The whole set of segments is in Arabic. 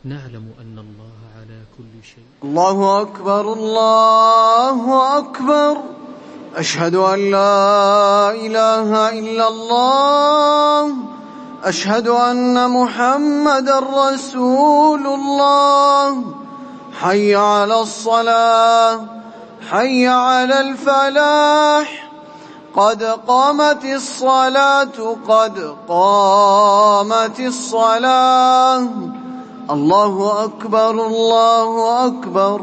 نعلم أن الله على كل شيء. الله أكبر الله أكبر، أشهد أن لا إله إلا الله، أشهد أن محمدا رسول الله. حي على الصلاة، حي على الفلاح، قد قامت الصلاة، قد قامت الصلاة. الله أكبر الله أكبر،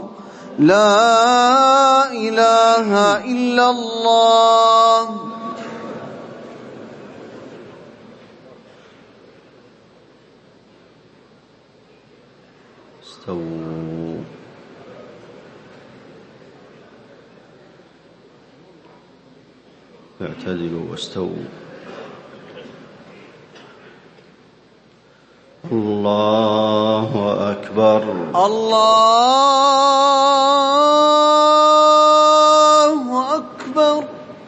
لا إله إلا الله. استووا، اعتدلوا واستووا. الله أكبر الله أكبر.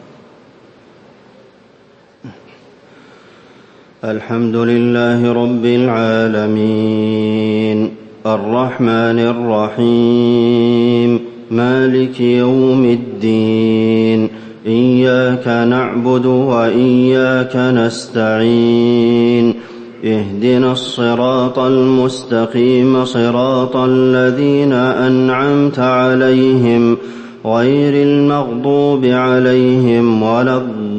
الحمد لله رب العالمين، الرحمن الرحيم، مالك يوم الدين، إياك نعبد وإياك نستعين، اهدنا الصراط المستقيم، صراط الذين أنعمت عليهم غير المغضوب عليهم ولا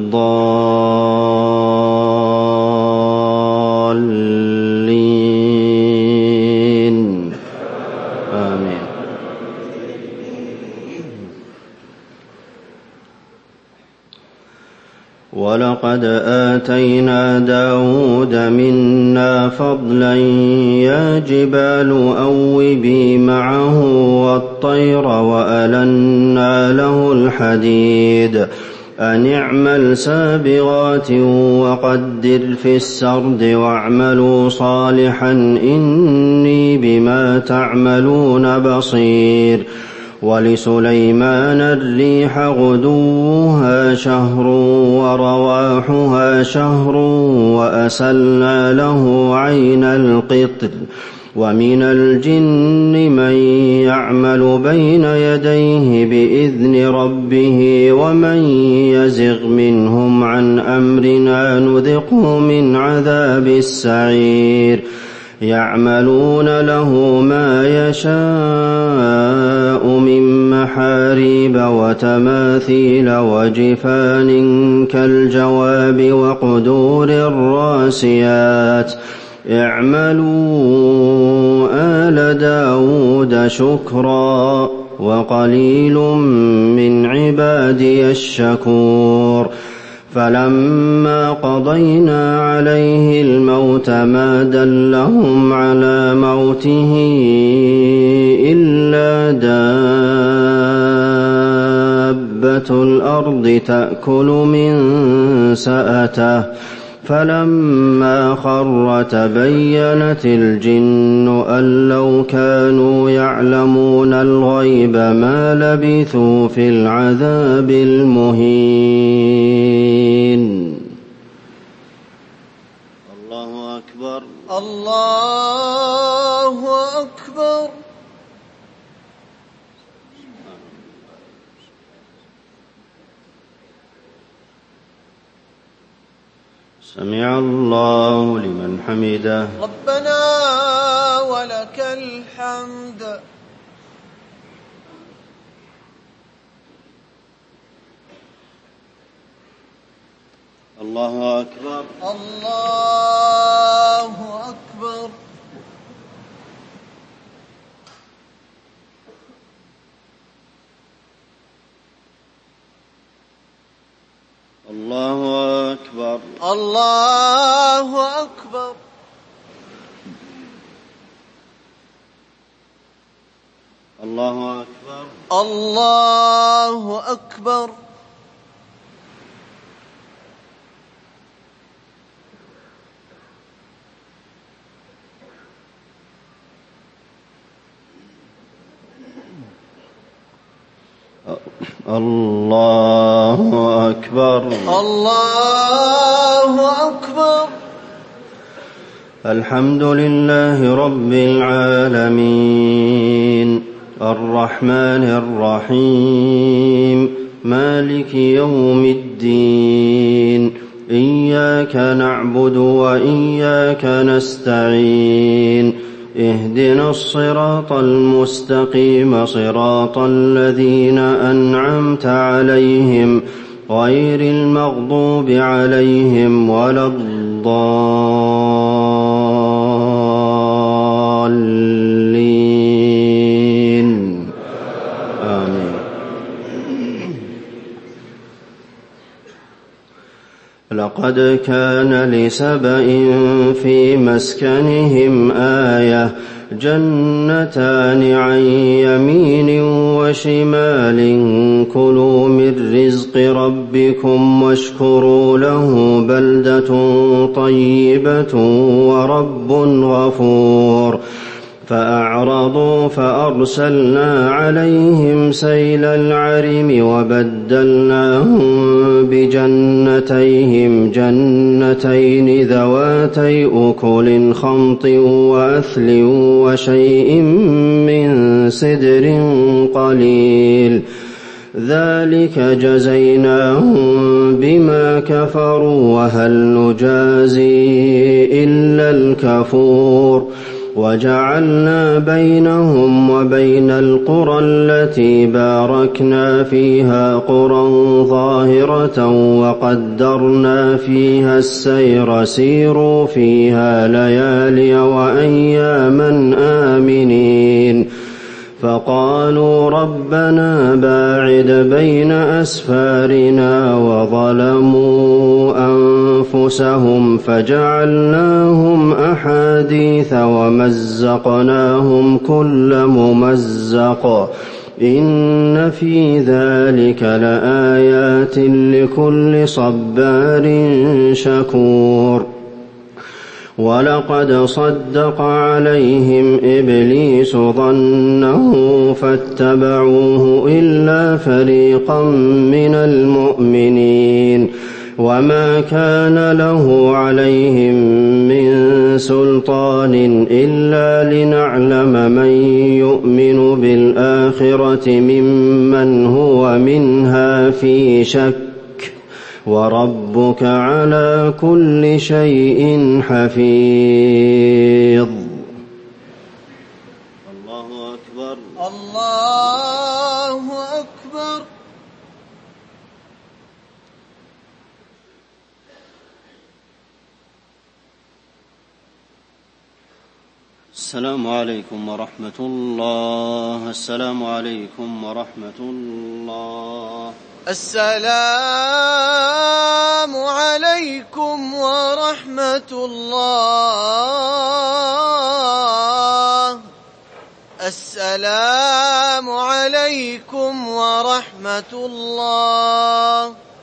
الضالين، آمين. ولقد آتينا داود منا فضلا، يا جبال أوبي معه والطير وألنا له الحديد، أن اعمل سابغات وقدر في السرد واعملوا صالحا إني بما تعملون بصير. ولسليمان الريح غدوها شهر ورواحها شهر وأسلنا له عين القطر. ومن الجن من يعمل بين يديه بإذن ربه ومن يزغ منهم عن أمرنا نذقه من عذاب السعير. يعملون له ما يشاء من محاريب وتماثيل وجفان كالجواب وقدور الراسيات. اعملوا آل داود شكرا وقليل من عبادي الشكور. فلما قضينا عليه الموت ما دلهم على موته إلا دابة الأرض تأكل من سأته. فلما خر تبينت الجن أن لو كانوا يعلمون الغيب ما لبثوا في العذاب المهين. الله أكبر الله أكبر. سمع الله لمن حمده. ربنا ولك الحمد. الله أكبر الله أكبر. الله أكبر الله أكبر. الله أكبر الله أكبر. الله أكبر الله أكبر. الحمد لله رب العالمين الرحمن الرحيم مالك يوم الدين إياك نعبد وإياك نستعين اهدنا الصراط المستقيم صراط الذين أنعمت عليهم غير المغضوب عليهم ولا الضالين آمين. لقد كان لسبإ في مسكنهم آية جنتان عن يمين وشمال كلوا من رزق ربكم واشكروا له بلدة طيبة ورب غفور فأعرضوا فأرسلنا عليهم سيل العرم وبدلناهم بجنتيهم جنتين ذواتي أكل خمط وأثل وشيء من سدر قليل ذلك جزيناهم بما كفروا وهل نجازي إلا الكفور وجعلنا بينهم وبين القرى التي باركنا فيها قرى ظاهرة وقدرنا فيها السير سيروا فيها ليالي وأياما آمنين فقالوا ربنا باعد بين أسفارنا وظلموا أنفسهم فجعلناهم أحاديث ومزقناهم كل ممزق إن في ذلك لآيات لكل صبار شكور ولقد صدق عليهم إبليس ظنه فاتبعوه إلا فريقا من المؤمنين وما كان له عليهم من سلطان إلا لنعلم من يؤمن بالآخرة ممن هو منها في شك وربك على كل شيء حفيظ. الله أكبر الله أكبر. السلام عليكم ورحمة الله. السلام عليكم ورحمة الله. السلام عليكم ورحمة الله. السلام عليكم ورحمة الله.